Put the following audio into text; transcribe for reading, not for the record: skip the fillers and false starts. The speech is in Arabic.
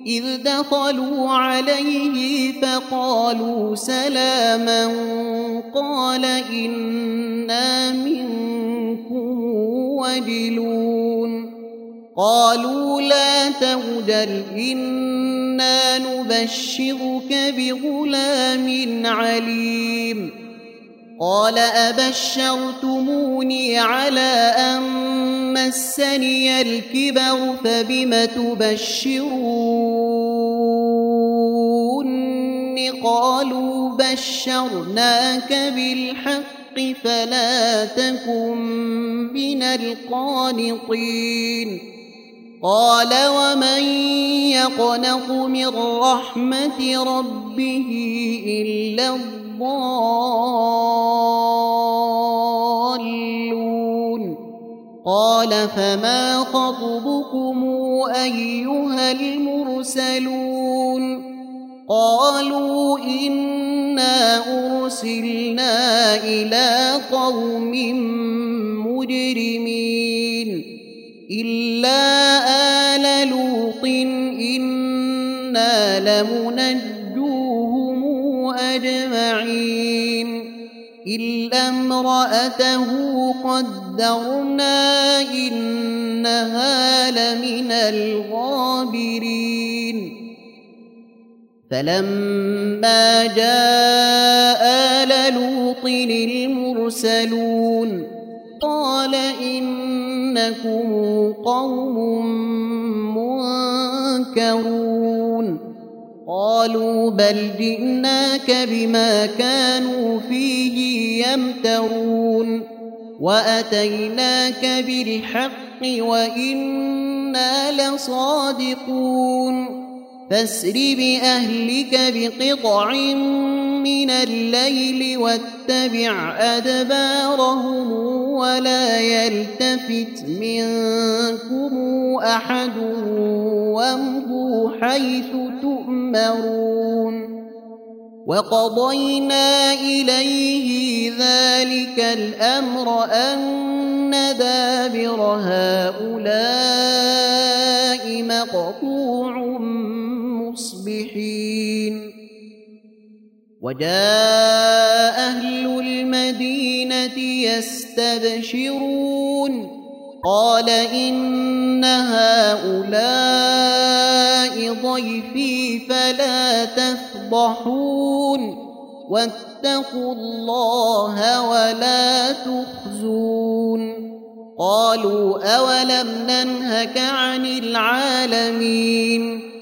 إذ دخلوا عليه فقالوا سلاما قال إنا منكم وجلون قالوا لا توجل إنا نبشرك بغلام عليم قال أبشرتموني على أن مسني الكبر فبم تبشرون قالوا بشرناك بالحق فلا تكن من القانطين قال ومن يقنط من رحمة ربه إلا الضالون قال فما خطبكم أيها المرسلون قالوا إنا أرسلنا إلى قوم مجرمين إلا آل لوط إنا لمنجوهم أجمعين إلا امرأته قدرنا إنها لمن الغابرين فلما جاء آل لوط المرسلون قال إنكم قوم منكرون قالوا بل جئناك بما كانوا فيه يمترون وأتيناك بالحق وإنا لصادقون فاسر بأهلك بقطع من الليل واتبع أدبارهم ولا يلتفت منكم أحد وامضوا حيث تؤمرون وقضينا إليه ذلك الأمر أن دابر هؤلاء مقطوع مصبحين وجاء أهل المدينة يستبشرون قال إن هؤلاء ضيفي فلا تفضحون واتقوا الله ولا تخزون قالوا أولم ننهك عن العالمين